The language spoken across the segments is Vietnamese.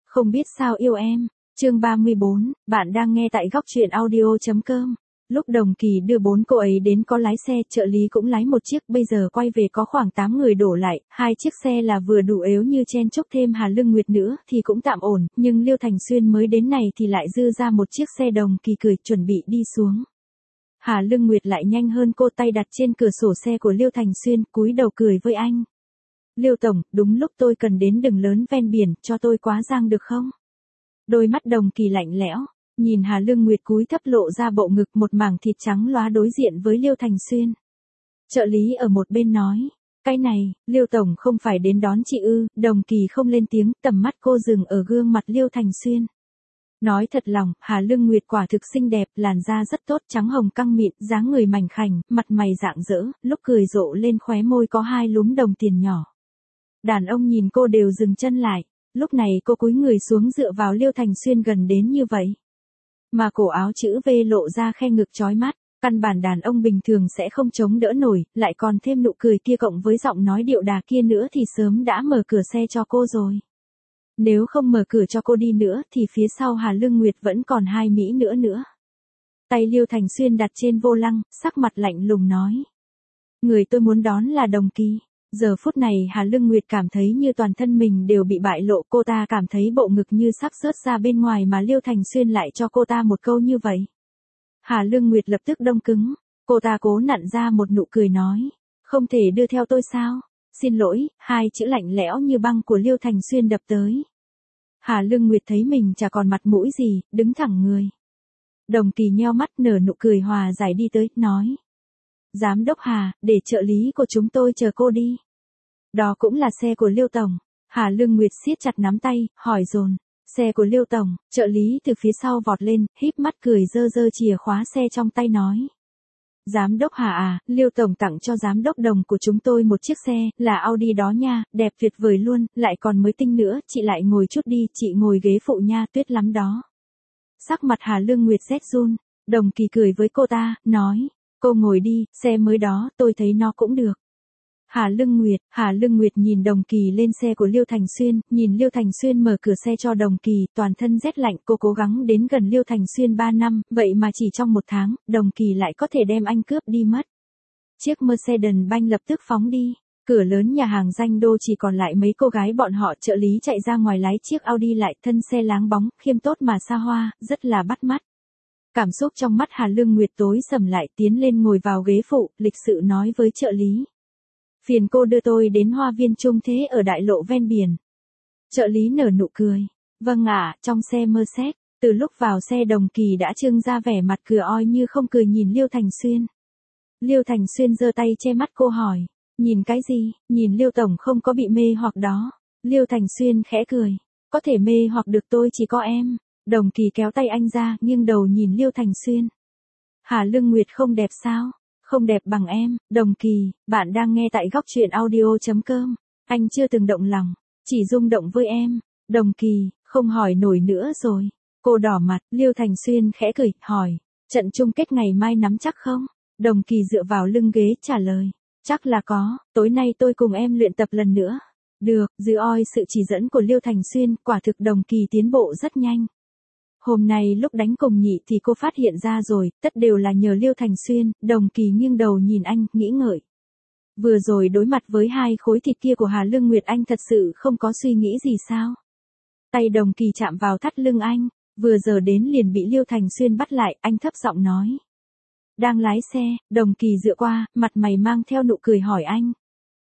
Không biết sao yêu em. Chương 34, bạn đang nghe tại góc truyện audio.com. Lúc Đồng Kỳ đưa 4 cô ấy đến có lái xe, trợ lý cũng lái một chiếc, bây giờ quay về có khoảng 8 người đổ lại, 2 chiếc xe là vừa đủ, ếu như chen chúc thêm Hà Lương Nguyệt nữa thì cũng tạm ổn, nhưng Liêu Thành Xuyên mới đến này thì lại dư ra một chiếc xe. Đồng Kỳ cười, chuẩn bị đi xuống. Hà Lương Nguyệt lại nhanh hơn cô, tay đặt trên cửa sổ xe của Liêu Thành Xuyên, cúi đầu cười với anh. Liêu Tổng, đúng lúc tôi cần đến đường lớn ven biển, cho tôi quá giang được không? Đôi mắt Đồng Kỳ lạnh lẽo, nhìn Hà Lương Nguyệt cúi thấp lộ ra bộ ngực một mảng thịt trắng lóa đối diện với Liêu Thành Xuyên. Trợ lý ở một bên nói, cái này, Liêu Tổng không phải đến đón chị ư? Đồng Kỳ không lên tiếng, tầm mắt cô dừng ở gương mặt Liêu Thành Xuyên. Nói thật lòng, Hà Lương Nguyệt quả thực xinh đẹp, làn da rất tốt, trắng hồng căng mịn, dáng người mảnh khảnh, mặt mày rạng rỡ, lúc cười rộ lên khóe môi có 2 lúm đồng tiền nhỏ. Đàn ông nhìn cô đều dừng chân lại, lúc này cô cúi người xuống dựa vào Liêu Thành Xuyên gần đến như vậy. Mà cổ áo chữ V lộ ra khe ngực chói mắt, căn bản đàn ông bình thường sẽ không chống đỡ nổi, lại còn thêm nụ cười kia cộng với giọng nói điệu đà kia nữa thì sớm đã mở cửa xe cho cô rồi. Nếu không mở cửa cho cô đi nữa thì phía sau Hà Lương Nguyệt vẫn còn 2 mỹ nữa. Tay Liêu Thành Xuyên đặt trên vô lăng, sắc mặt lạnh lùng nói. Người tôi muốn đón là Đồng Kỳ. Giờ phút này Hà Lương Nguyệt cảm thấy như toàn thân mình đều bị bại lộ, cô ta cảm thấy bộ ngực như sắp rớt ra bên ngoài mà Liêu Thành Xuyên lại cho cô ta một câu như vậy. Hà Lương Nguyệt lập tức đông cứng, cô ta cố nặn ra một nụ cười nói, không thể đưa theo tôi sao? Xin lỗi, 2 chữ lạnh lẽo như băng của Liêu Thành Xuyên đập tới. Hà Lương Nguyệt thấy mình chả còn mặt mũi gì, đứng thẳng người. Đồng Kỳ nheo mắt nở nụ cười hòa giải đi tới, nói. Giám đốc Hà, để trợ lý của chúng tôi chờ cô đi. Đó cũng là xe của Liêu Tổng. Hà Lương Nguyệt siết chặt nắm tay, hỏi dồn. Xe của Liêu Tổng, trợ lý từ phía sau vọt lên, híp mắt cười giơ chìa khóa xe trong tay nói. Giám đốc Hà à, Liêu Tổng tặng cho giám đốc Đồng của chúng tôi một chiếc xe, là Audi đó nha, đẹp tuyệt vời luôn, lại còn mới tinh nữa, chị lại ngồi chút đi, chị ngồi ghế phụ nha, tuyết lắm đó. Sắc mặt Hà Lương Nguyệt rét run, Đồng Kỳ cười với cô ta, nói. Cô ngồi đi, xe mới đó, tôi thấy nó cũng được. Hà Lương Nguyệt nhìn Đồng Kỳ lên xe của Liêu Thành Xuyên, nhìn Liêu Thành Xuyên mở cửa xe cho Đồng Kỳ, toàn thân rét lạnh, cô cố gắng đến gần Liêu Thành Xuyên 3 năm, vậy mà chỉ trong 1 tháng, Đồng Kỳ lại có thể đem anh cướp đi mất. Chiếc Mercedes-Benz lập tức phóng đi, cửa lớn nhà hàng Danh Đô chỉ còn lại mấy cô gái bọn họ, trợ lý chạy ra ngoài lái chiếc Audi lại, thân xe láng bóng, khiêm tốt mà xa hoa, rất là bắt mắt. Cảm xúc trong mắt Hà Lương Nguyệt tối sầm lại, tiến lên ngồi vào ghế phụ, lịch sự nói với trợ lý. Phiền cô đưa tôi đến Hoa Viên Trung Thế ở đại lộ ven biển. Trợ lý nở nụ cười. Vâng ạ, trong xe Mercedes, từ lúc vào xe Đồng Kỳ đã trưng ra vẻ mặt cửa oi như không cười nhìn Liêu Thành Xuyên. Liêu Thành Xuyên giơ tay che mắt cô hỏi. Nhìn cái gì, nhìn Liêu Tổng không có bị mê hoặc đó. Liêu Thành Xuyên khẽ cười. Có thể mê hoặc được tôi chỉ có em. Đồng Kỳ kéo tay anh ra, nghiêng đầu nhìn Liêu Thành Xuyên. Hà Lương Nguyệt không đẹp sao? Không đẹp bằng em. Đồng Kỳ, bạn đang nghe tại góc truyện audio.com. Anh chưa từng động lòng, chỉ rung động với em. Đồng Kỳ, không hỏi nổi nữa rồi. Cô đỏ mặt, Liêu Thành Xuyên khẽ cười, hỏi. Trận chung kết ngày mai nắm chắc không? Đồng Kỳ dựa vào lưng ghế trả lời. Chắc là có, tối nay tôi cùng em luyện tập lần nữa. Được, dưới oi sự chỉ dẫn của Liêu Thành Xuyên, quả thực Đồng Kỳ tiến bộ rất nhanh. Hôm nay lúc đánh cùng nhị thì cô phát hiện ra rồi, tất đều là nhờ Liêu Thành Xuyên. Đồng Kỳ nghiêng đầu nhìn anh, nghĩ ngợi. Vừa rồi đối mặt với 2 khối thịt kia của Hà Lương Nguyệt, anh thật sự không có suy nghĩ gì sao? Tay Đồng Kỳ chạm vào thắt lưng anh, vừa giờ đến liền bị Liêu Thành Xuyên bắt lại, anh thấp giọng nói. Đang lái xe, Đồng Kỳ dựa qua, mặt mày mang theo nụ cười hỏi anh.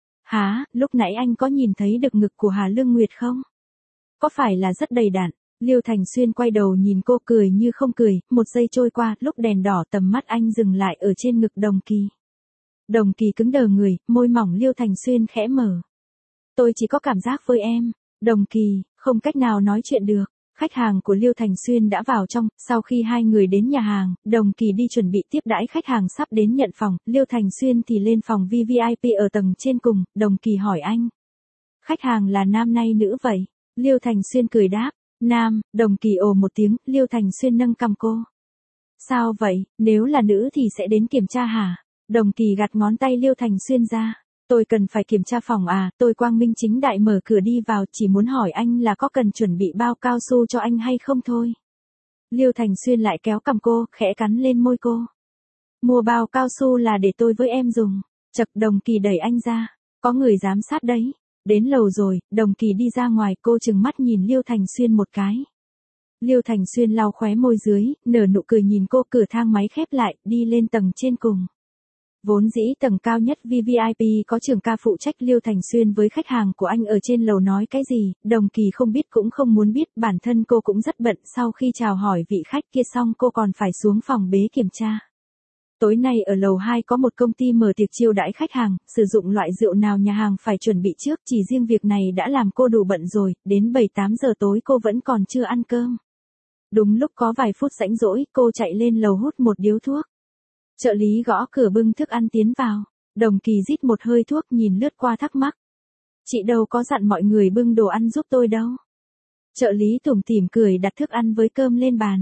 Hả, lúc nãy anh có nhìn thấy được ngực của Hà Lương Nguyệt không? Có phải là rất đầy đặn? Liêu Thành Xuyên quay đầu nhìn cô cười như không cười, 1 giây trôi qua, lúc đèn đỏ tầm mắt anh dừng lại ở trên ngực Đồng Kỳ. Đồng Kỳ cứng đờ người, môi mỏng Liêu Thành Xuyên khẽ mở. Tôi chỉ có cảm giác với em. Đồng Kỳ, không cách nào nói chuyện được. Khách hàng của Liêu Thành Xuyên đã vào trong, sau khi 2 người đến nhà hàng, Đồng Kỳ đi chuẩn bị tiếp đãi khách hàng sắp đến nhận phòng, Liêu Thành Xuyên thì lên phòng VVIP ở tầng trên cùng, Đồng Kỳ hỏi anh. Khách hàng là nam hay nữ vậy? Liêu Thành Xuyên cười đáp. Nam. Đồng Kỳ ồ một tiếng, Liêu Thành Xuyên nâng cằm cô. Sao vậy, nếu là nữ thì sẽ đến kiểm tra hả? Đồng Kỳ gạt ngón tay Liêu Thành Xuyên ra. Tôi cần phải kiểm tra phòng à, tôi quang minh chính đại mở cửa đi vào, chỉ muốn hỏi anh là có cần chuẩn bị bao cao su cho anh hay không thôi. Liêu Thành Xuyên lại kéo cằm cô, khẽ cắn lên môi cô. Mua bao cao su là để tôi với em dùng. Chật, Đồng Kỳ đẩy anh ra. Có người giám sát đấy. Đến lầu rồi, Đồng Kỳ đi ra ngoài, cô trừng mắt nhìn Liêu Thành Xuyên một cái. Liêu Thành Xuyên lau khóe môi dưới, nở nụ cười nhìn cô, cửa thang máy khép lại, đi lên tầng trên cùng. Vốn dĩ tầng cao nhất VVIP có Trường ca phụ trách. Liêu Thành Xuyên với khách hàng của anh ở trên lầu nói cái gì, Đồng Kỳ không biết cũng không muốn biết, bản thân cô cũng rất bận. Sau khi chào hỏi vị khách kia xong cô còn phải xuống phòng bếp kiểm tra. Tối nay ở lầu 2 có một công ty mở tiệc chiêu đãi khách hàng, sử dụng loại rượu nào nhà hàng phải chuẩn bị trước, chỉ riêng việc này đã làm cô đủ bận rồi, đến 7-8 giờ tối cô vẫn còn chưa ăn cơm. Đúng lúc có vài phút rảnh rỗi, cô chạy lên lầu hút một điếu thuốc. Trợ lý gõ cửa bưng thức ăn tiến vào. Đồng Kỳ rít một hơi thuốc, nhìn lướt qua thắc mắc. Chị đâu có dặn mọi người bưng đồ ăn giúp tôi đâu. Trợ lý tủm tỉm cười đặt thức ăn với cơm lên bàn.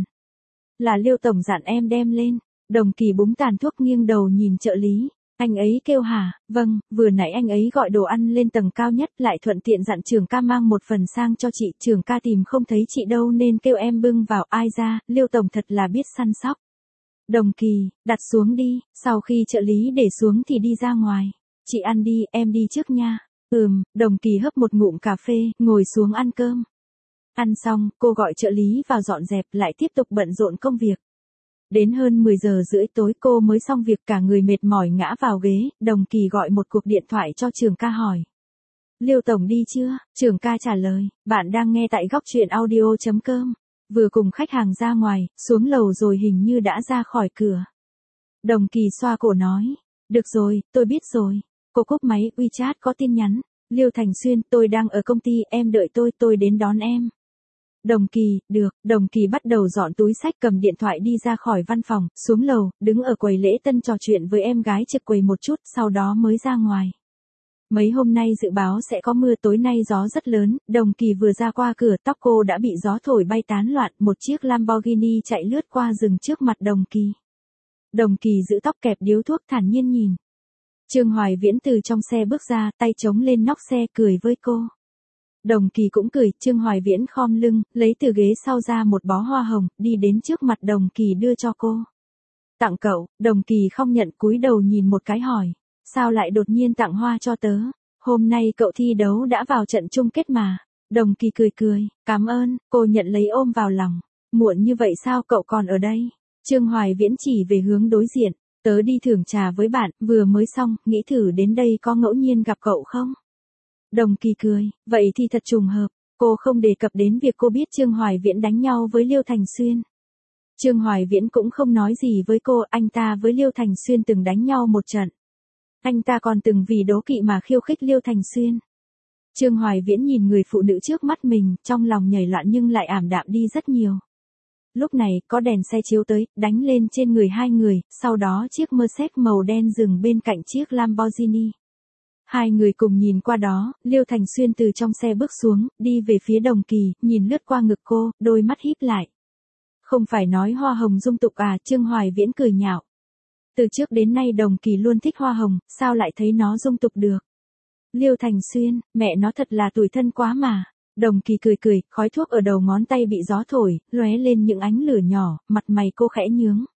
Là Liêu tổng dặn em đem lên. Đồng Kỳ búng tàn thuốc nghiêng đầu nhìn trợ lý. Anh ấy kêu hả? Vâng, vừa nãy anh ấy gọi đồ ăn lên tầng cao nhất, lại thuận tiện dặn Trường ca mang một phần sang cho chị. Trường ca tìm không thấy chị đâu nên kêu em bưng vào. Ai ra, Liêu tổng thật là biết săn sóc. Đồng Kỳ, đặt xuống đi. Sau khi trợ lý để xuống thì đi ra ngoài. Chị ăn đi, em đi trước nha. Đồng Kỳ hấp một ngụm cà phê, ngồi xuống ăn cơm. Ăn xong, cô gọi trợ lý vào dọn dẹp, lại tiếp tục bận rộn công việc. Đến hơn 10 giờ rưỡi tối cô mới xong việc, cả người mệt mỏi ngã vào ghế. Đồng Kỳ gọi một cuộc điện thoại cho Trường ca hỏi. Liêu tổng đi chưa? Trường ca trả lời, bạn đang nghe tại góc truyện audio.com. Vừa cùng khách hàng ra ngoài, xuống lầu rồi hình như đã ra khỏi cửa. Đồng Kỳ xoa cổ nói, được rồi, tôi biết rồi. Cô cúp máy. WeChat có tin nhắn. Liêu Thành Xuyên, tôi đang ở công ty, em đợi tôi đến đón em. Đồng Kỳ, được. Đồng Kỳ bắt đầu dọn túi xách, cầm điện thoại đi ra khỏi văn phòng, xuống lầu, đứng ở quầy lễ tân trò chuyện với em gái trực quầy một chút, sau đó mới ra ngoài. Mấy hôm nay dự báo sẽ có mưa, tối nay gió rất lớn. Đồng Kỳ vừa ra qua cửa, tóc cô đã bị gió thổi bay tán loạn, một chiếc Lamborghini chạy lướt qua dừng trước mặt Đồng Kỳ. Đồng Kỳ giữ tóc kẹp điếu thuốc, thản nhiên nhìn. Trương Hoài Viễn từ trong xe bước ra, tay chống lên nóc xe, cười với cô. Đồng Kỳ cũng cười. Trương Hoài Viễn khom lưng, lấy từ ghế sau ra một bó hoa hồng, đi đến trước mặt Đồng Kỳ đưa cho cô. Tặng cậu. Đồng Kỳ không nhận, cúi đầu nhìn một cái hỏi. Sao lại đột nhiên tặng hoa cho tớ? Hôm nay cậu thi đấu đã vào trận chung kết mà. Đồng Kỳ cười, cảm ơn. Cô nhận lấy ôm vào lòng. Muộn như vậy sao cậu còn ở đây? Trương Hoài Viễn chỉ về hướng đối diện. Tớ đi thưởng trà với bạn, vừa mới xong, nghĩ thử đến đây có ngẫu nhiên gặp cậu không? Đồng Kỳ cười, vậy thì thật trùng hợp. Cô không đề cập đến việc cô biết Trương Hoài Viễn đánh nhau với Liêu Thành Xuyên. Trương Hoài Viễn cũng không nói gì với cô, anh ta với Liêu Thành Xuyên từng đánh nhau một trận. Anh ta còn từng vì đố kỵ mà khiêu khích Liêu Thành Xuyên. Trương Hoài Viễn nhìn người phụ nữ trước mắt mình, trong lòng nhảy loạn nhưng lại ảm đạm đi rất nhiều. Lúc này, có đèn xe chiếu tới, đánh lên trên người hai người, sau đó chiếc Mercedes màu đen dừng bên cạnh chiếc Lamborghini. Hai người cùng nhìn qua đó, Liêu Thành Xuyên từ trong xe bước xuống, đi về phía Đồng Kỳ, nhìn lướt qua ngực cô, đôi mắt híp lại. Không phải nói hoa hồng dung tục à? Trương Hoài Viễn cười nhạo. Từ trước đến nay Đồng Kỳ luôn thích hoa hồng, sao lại thấy nó dung tục được? Liêu Thành Xuyên, mẹ nó thật là tủi thân quá mà. Đồng Kỳ cười, khói thuốc ở đầu ngón tay bị gió thổi, lóe lên những ánh lửa nhỏ, mặt mày cô khẽ nhướng.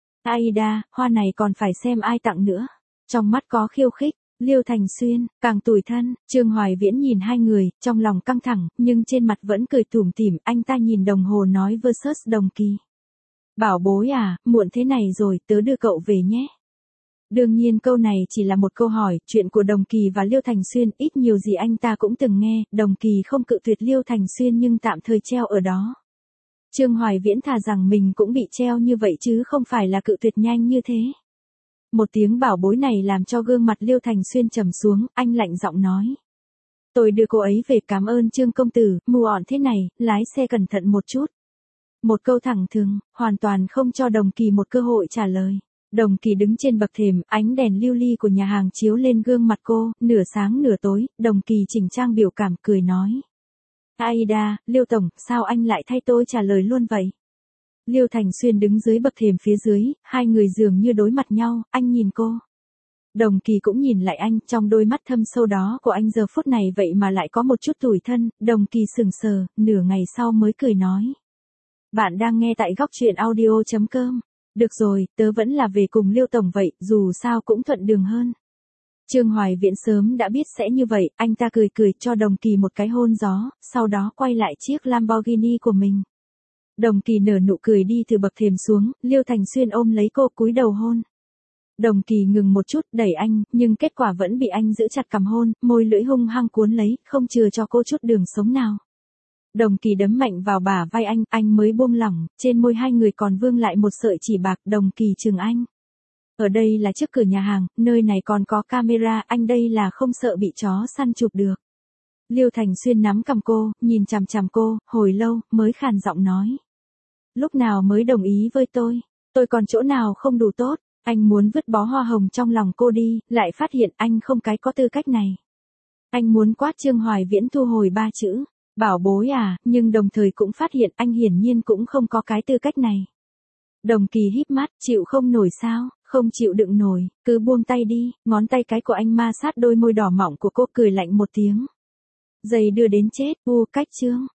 Aida, hoa này còn phải xem ai tặng nữa. Trong mắt có khiêu khích. Liêu Thành Xuyên, càng tủi thân. Trương Hoài Viễn nhìn hai người, trong lòng căng thẳng, nhưng trên mặt vẫn cười tủm tỉm. Anh ta nhìn đồng hồ nói versus Đồng Kỳ. Bảo bối à, muộn thế này rồi, tớ đưa cậu về nhé. Đương nhiên câu này chỉ là một câu hỏi, chuyện của Đồng Kỳ và Liêu Thành Xuyên ít nhiều gì anh ta cũng từng nghe. Đồng Kỳ không cự tuyệt Liêu Thành Xuyên nhưng tạm thời treo ở đó. Trương Hoài Viễn thà rằng mình cũng bị treo như vậy chứ không phải là cự tuyệt nhanh như thế. Một tiếng bảo bối này làm cho gương mặt Liêu Thành Xuyên trầm xuống, anh lạnh giọng nói. Tôi đưa cô ấy về, cảm ơn Trương công tử, mù ỏn thế này, lái xe cẩn thận một chút. Một câu thẳng thừng, hoàn toàn không cho Đồng Kỳ một cơ hội trả lời. Đồng Kỳ đứng trên bậc thềm, ánh đèn lưu ly của nhà hàng chiếu lên gương mặt cô, nửa sáng nửa tối. Đồng Kỳ chỉnh trang biểu cảm, cười nói. Aida, Liêu tổng, sao anh lại thay tôi trả lời luôn vậy? Liêu Thành Xuyên đứng dưới bậc thềm phía dưới, hai người dường như đối mặt nhau, anh nhìn cô. Đồng Kỳ cũng nhìn lại anh, trong đôi mắt thâm sâu đó của anh giờ phút này vậy mà lại có một chút tủi thân, Đồng Kỳ sững sờ, nửa ngày sau mới cười nói. Bạn đang nghe tại góc truyện audio.com. Được rồi, tớ vẫn là về cùng Liêu Tổng vậy, dù sao cũng thuận đường hơn. Trương Hoài Viễn sớm đã biết sẽ như vậy, anh ta cười cười cho Đồng Kỳ một cái hôn gió, sau đó quay lại chiếc Lamborghini của mình. Đồng Kỳ nở nụ cười đi từ bậc thềm xuống, Liêu Thành Xuyên ôm lấy cô cúi đầu hôn. Đồng Kỳ ngừng một chút, đẩy anh, nhưng kết quả vẫn bị anh giữ chặt cầm hôn, môi lưỡi hung hăng cuốn lấy, không chừa cho cô chút đường sống nào. Đồng Kỳ đấm mạnh vào bả vai anh mới buông lỏng, trên môi hai người còn vương lại một sợi chỉ bạc. Đồng Kỳ trừng anh. Ở đây là trước cửa nhà hàng, nơi này còn có camera, anh đây là không sợ bị chó săn chụp được. Liêu Thành Xuyên nắm cầm cô, nhìn chằm chằm cô, hồi lâu, mới khàn giọng nói. Lúc nào mới đồng ý với tôi còn chỗ nào không đủ tốt, anh muốn vứt bó hoa hồng trong lòng cô đi, lại phát hiện anh không cái có tư cách này. Anh muốn quát Trương Hoài Viễn thu hồi 3 chữ, bảo bối à, nhưng đồng thời cũng phát hiện anh hiển nhiên cũng không có cái tư cách này. Đồng Kỳ híp mắt, chịu không nổi sao, không chịu đựng nổi, cứ buông tay đi, ngón tay cái của anh ma sát đôi môi đỏ mọng của cô cười lạnh một tiếng. Giày đưa đến chết, cách Trương.